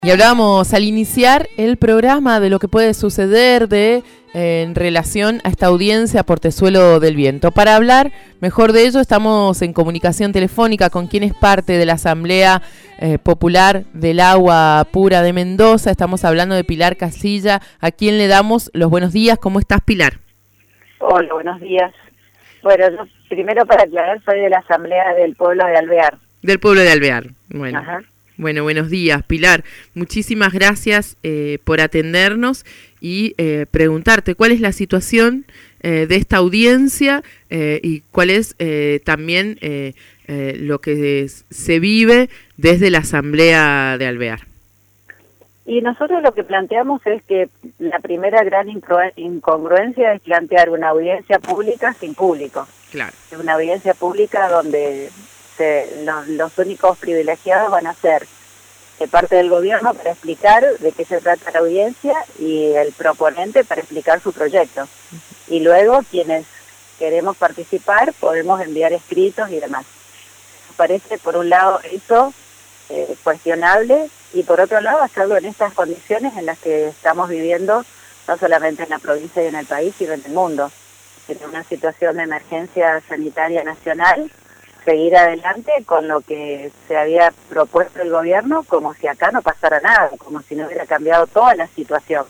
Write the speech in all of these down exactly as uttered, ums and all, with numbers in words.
Y hablábamos al iniciar el programa de lo que puede suceder de eh, en relación a esta audiencia Portezuelo del Viento. Para hablar mejor de ello estamos en comunicación telefónica con quien es parte de la Asamblea eh, Popular del Agua Pura de Mendoza. Estamos hablando de Pilar Casilla, a quien le damos los buenos días. ¿Cómo estás, Pilar? Hola, buenos días. Bueno, yo primero para aclarar, soy de la Asamblea del Pueblo de Alvear. Del Pueblo de Alvear, bueno. Ajá. Bueno, buenos días, Pilar. Muchísimas gracias eh, por atendernos y eh, preguntarte cuál es la situación eh, de esta audiencia eh, y cuál es eh, también eh, eh, lo que es, se vive desde la Asamblea de Alvear. Y nosotros lo que planteamos es que la primera gran incongruencia es plantear una audiencia pública sin público. Claro. Una audiencia pública donde se, los, los únicos privilegiados van a ser de parte del gobierno para explicar de qué se trata la audiencia y el proponente para explicar su proyecto. Y luego quienes queremos participar podemos enviar escritos y demás. Parece por un lado eso eh, cuestionable y por otro lado hacerlo en estas condiciones en las que estamos viviendo no solamente en la provincia y en el país sino en el mundo. En una situación de emergencia sanitaria nacional, seguir adelante con lo que se había propuesto el gobierno como si acá no pasara nada, como si no hubiera cambiado toda la situación.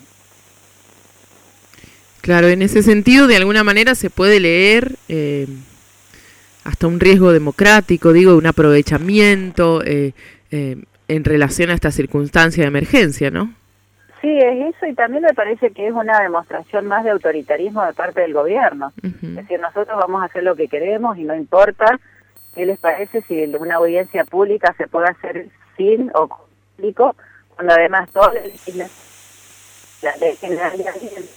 Claro, en ese sentido, de alguna manera se puede leer eh, hasta un riesgo democrático, digo, un aprovechamiento eh, eh, en relación a esta circunstancia de emergencia, ¿no? Sí, es eso, y también me parece que es una demostración más de autoritarismo de parte del gobierno. Uh-huh. Es decir, nosotros vamos a hacer lo que queremos y no importa qué les parece si una audiencia pública se puede hacer sin o público, cuando además toda la ley, la ley general de ambiente.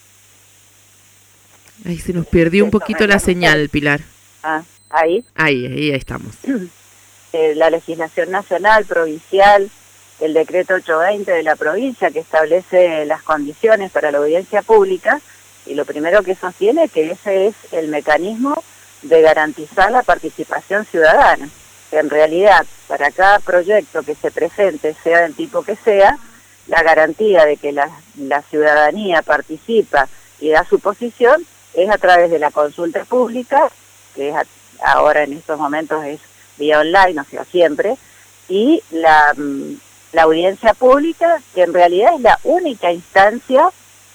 Ahí se nos perdió un poquito la señal, Pilar. Ah, ahí. Ahí, ahí, ahí estamos. Eh, la legislación nacional, provincial, el decreto ochocientos veinte de la provincia que establece las condiciones para la audiencia pública, y lo primero que sostiene es que ese es el mecanismo de garantizar la participación ciudadana. En realidad, para cada proyecto que se presente, sea del tipo que sea, la garantía de que la, la ciudadanía participa y da su posición es a través de la consulta pública, que es a, ahora en estos momentos es vía online, o sea, siempre, y la, la audiencia pública, que en realidad es la única instancia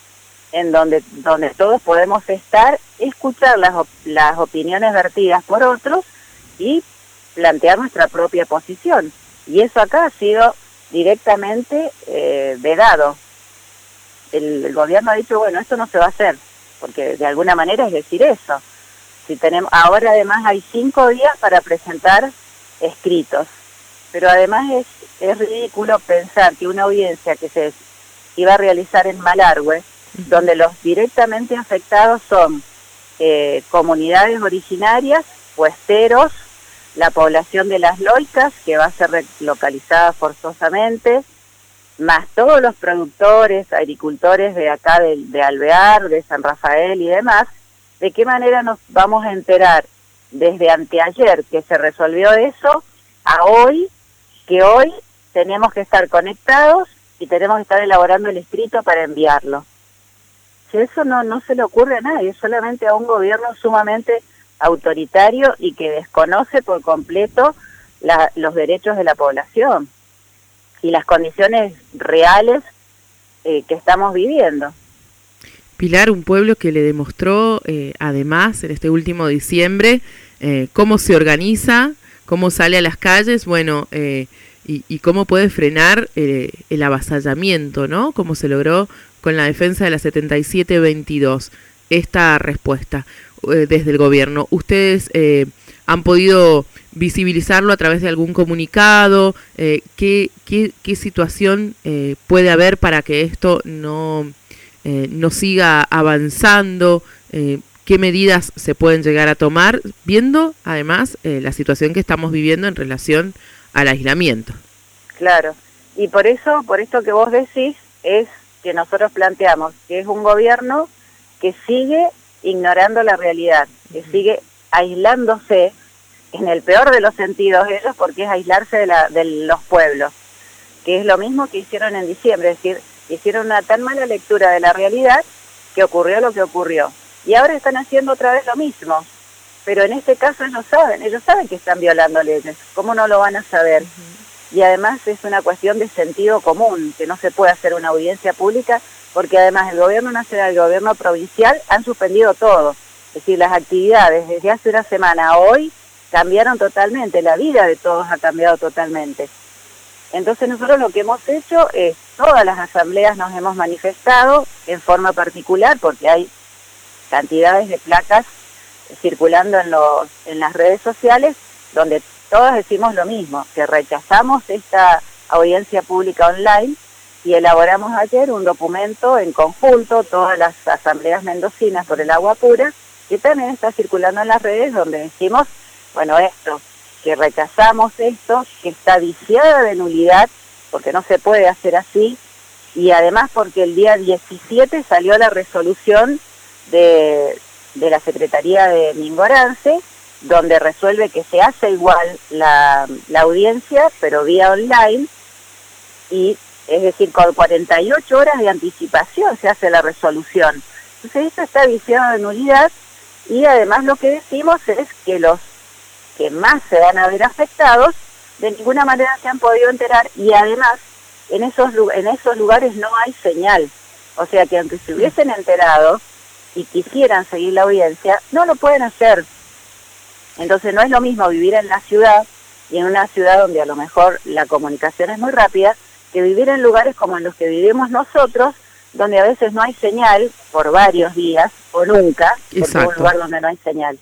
en donde donde todos podemos estar, escuchar las, las opiniones vertidas por otros y plantear nuestra propia posición. Y eso acá ha sido directamente eh, vedado. El, el gobierno ha dicho, bueno, esto no se va a hacer, porque de alguna manera es decir eso. Si tenemos ahora además hay cinco días para presentar escritos, pero además es, es ridículo pensar que una audiencia que se iba a realizar en Malargüe, donde los directamente afectados son eh, comunidades originarias, puesteros, la población de Las Loicas, que va a ser relocalizada forzosamente, más todos los productores, agricultores de acá de, de Alvear, de San Rafael y demás. ¿De qué manera nos vamos a enterar desde anteayer que se resolvió eso a hoy, que hoy tenemos que estar conectados y tenemos que estar elaborando el escrito para enviarlo? Eso no, no se le ocurre a nadie, solamente a un gobierno sumamente autoritario y que desconoce por completo la, los derechos de la población y las condiciones reales eh, que estamos viviendo. Pilar, un pueblo que le demostró, eh, además, en este último diciembre, eh, cómo se organiza, cómo sale a las calles, bueno, eh, y, y cómo puede frenar eh, el avasallamiento, ¿no? Cómo se logró con la defensa de la setenta y siete veintidós, esta respuesta eh, desde el gobierno. ¿Ustedes eh, han podido visibilizarlo a través de algún comunicado? Eh, ¿qué, qué, ¿Qué situación eh, puede haber para que esto no, eh, no siga avanzando? Eh, ¿Qué medidas se pueden llegar a tomar? Viendo, además, eh, la situación que estamos viviendo en relación al aislamiento. Claro, y por eso, por esto que vos decís, es que nosotros planteamos que es un gobierno que sigue ignorando la realidad, que sigue aislándose, en el peor de los sentidos ellos, porque es aislarse de, la, de los pueblos. que es lo mismo que hicieron en diciembre, es decir, hicieron una tan mala lectura de la realidad que ocurrió lo que ocurrió. Y ahora están haciendo otra vez lo mismo, pero en este caso ellos saben, ellos saben que están violando leyes, ¿cómo no lo van a saber? Uh-huh. Y además es una cuestión de sentido común, que no se puede hacer una audiencia pública, porque además el gobierno nacional y el gobierno provincial han suspendido todo. Es decir, las actividades desde hace una semana a hoy cambiaron totalmente, la vida de todos ha cambiado totalmente. Entonces nosotros lo que hemos hecho es, todas las asambleas nos hemos manifestado en forma particular, porque hay cantidades de placas circulando en, los, en las redes sociales, donde todas decimos lo mismo, que rechazamos esta audiencia pública online, y elaboramos ayer un documento en conjunto, todas las asambleas mendocinas por el agua pura, que también está circulando en las redes, donde decimos, bueno, esto, que rechazamos esto, que está viciada de nulidad, porque no se puede hacer así, y además porque el día diecisiete salió la resolución de, de la Secretaría de Mingorance, donde resuelve que se hace igual la, la audiencia, pero vía online, y es decir, con cuarenta y ocho horas de anticipación se hace la resolución. Entonces esto está viciado de nulidad, y además lo que decimos es que los que más se van a ver afectados de ninguna manera se han podido enterar, y además en esos en esos lugares no hay señal, o sea que aunque se hubiesen enterado y quisieran seguir la audiencia, no lo pueden hacer. Entonces no es lo mismo vivir en la ciudad, y en una ciudad donde a lo mejor la comunicación es muy rápida, que vivir en lugares como en los que vivimos nosotros, donde a veces no hay señal por varios días o nunca, porque es un lugar donde no hay señal.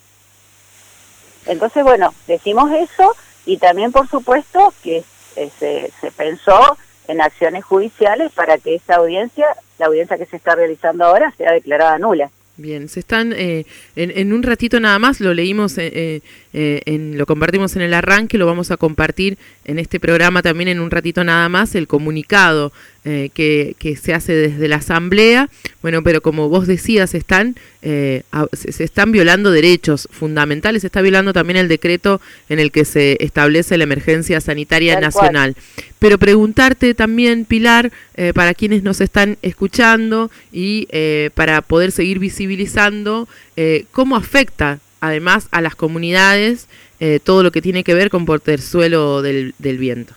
Entonces, bueno, decimos eso, y también, por supuesto, que eh, se, se pensó en acciones judiciales para que esa audiencia, la audiencia que se está realizando ahora, sea declarada nula. Bien, se están, eh, en, en un ratito nada más, lo leímos, eh, eh, en, lo compartimos en el arranque, lo vamos a compartir en este programa también en un ratito nada más, el comunicado eh, que, que se hace desde la Asamblea. Bueno, pero como vos decías, están, eh, a, se, se están violando derechos fundamentales, se está violando también el decreto en el que se establece la emergencia sanitaria Tal nacional. Cual. Pero preguntarte también, Pilar, eh, para quienes nos están escuchando y eh, para poder seguir visibilizando, eh, cómo afecta además a las comunidades eh, todo lo que tiene que ver con Portezuelo del, del Viento.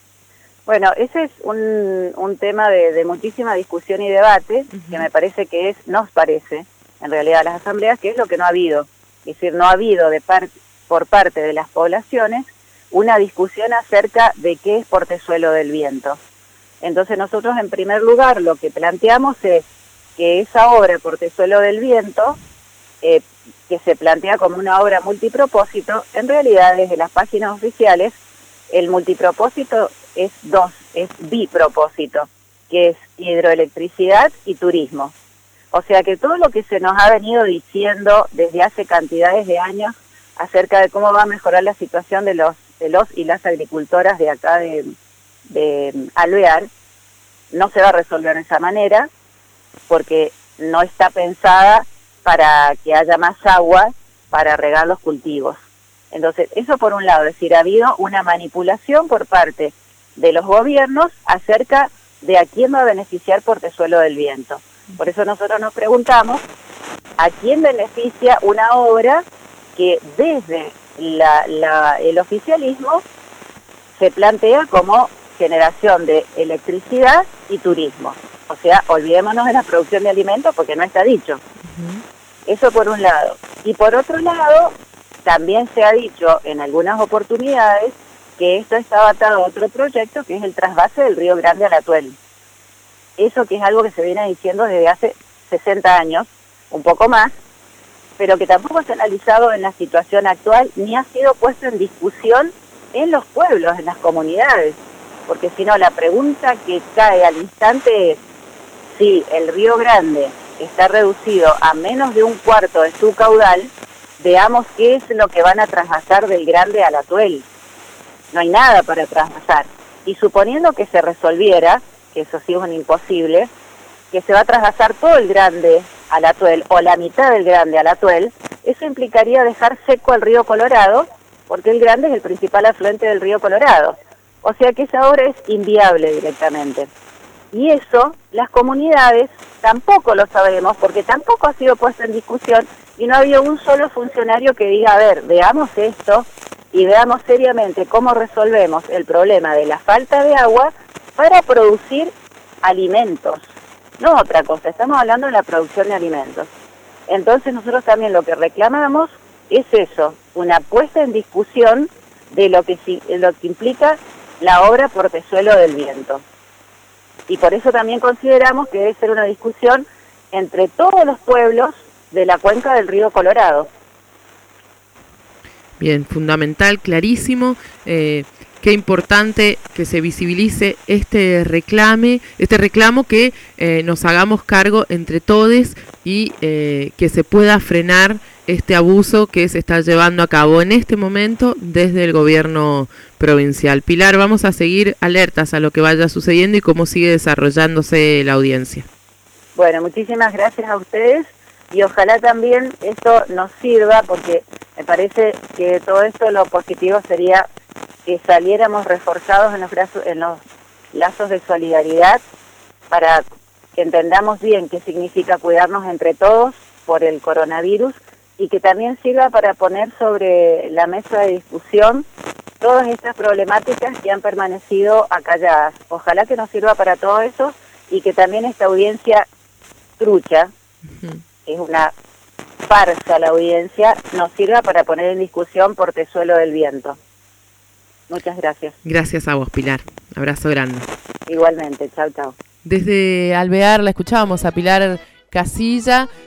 Bueno, ese es un, un tema de, de muchísima discusión y debate, uh-huh. que me parece que es, nos parece, en realidad a las asambleas, que es lo que no ha habido. Es decir, no ha habido de par, por parte de las poblaciones una discusión acerca de qué es Portezuelo del Viento. Entonces nosotros en primer lugar lo que planteamos es que esa obra Portezuelo del Viento, eh, que se plantea como una obra multipropósito, en realidad desde las páginas oficiales el multipropósito es dos, es bipropósito, que es hidroelectricidad y turismo. O sea que todo lo que se nos ha venido diciendo desde hace cantidades de años acerca de cómo va a mejorar la situación de los de los y las agricultoras de acá de, de Alvear, no se va a resolver de esa manera, porque no está pensada para que haya más agua para regar los cultivos. Entonces, eso por un lado, es decir, ha habido una manipulación por parte de los gobiernos acerca de a quién va a beneficiar Portezuelo del Viento. Por eso nosotros nos preguntamos a quién beneficia una obra que desde la, la, el oficialismo se plantea como generación de electricidad y turismo. O sea, olvidémonos de la producción de alimentos porque no está dicho. Uh-huh. Eso por un lado. Y por otro lado, también se ha dicho en algunas oportunidades que esto está atado a otro proyecto que es el trasvase del Río Grande al Atuel. Eso que es algo que se viene diciendo desde hace sesenta años, un poco más, pero que tampoco se ha analizado en la situación actual ni ha sido puesto en discusión en los pueblos, en las comunidades. Porque si no, la pregunta que cae al instante es si el Río Grande está reducido a menos de un cuarto de su caudal, veamos qué es lo que van a trasvasar del Grande al Atuel. No hay nada para trasvasar. Y suponiendo que se resolviera, que eso sí es un imposible, que se va a trasvasar todo el Grande al Atuel, o la mitad del Grande al Atuel, eso implicaría dejar seco el río Colorado, porque el Grande es el principal afluente del río Colorado. O sea que esa obra es inviable directamente. Y eso, las comunidades tampoco lo sabemos, porque tampoco ha sido puesto en discusión y no ha habido un solo funcionario que diga, a ver, veamos esto y veamos seriamente cómo resolvemos el problema de la falta de agua para producir alimentos. No otra cosa, estamos hablando de la producción de alimentos. Entonces nosotros también lo que reclamamos es eso, una puesta en discusión de lo que, lo que implica la obra Portezuelo del Viento. Y por eso también consideramos que debe ser una discusión entre todos los pueblos de la cuenca del río Colorado. Bien, fundamental, clarísimo. Eh, qué importante que se visibilice este reclame, este reclamo, que eh, nos hagamos cargo entre todos y eh, que se pueda frenar este abuso que se está llevando a cabo en este momento desde el gobierno provincial. Pilar, vamos a seguir alertas a lo que vaya sucediendo y cómo sigue desarrollándose la audiencia. Bueno, muchísimas gracias a ustedes y ojalá también esto nos sirva, porque me parece que todo esto lo positivo sería que saliéramos reforzados en los, brazos, en los lazos de solidaridad para que entendamos bien qué significa cuidarnos entre todos por el coronavirus, y que también sirva para poner sobre la mesa de discusión todas estas problemáticas que han permanecido acalladas. Ojalá que nos sirva para todo eso y que también esta audiencia trucha, uh-huh. es una farsa la audiencia, nos sirva para poner en discusión Portezuelo del Viento. Muchas gracias. Gracias a vos, Pilar. Abrazo grande. Igualmente, chao, chao. Desde Alvear la escuchábamos a Pilar Casilla,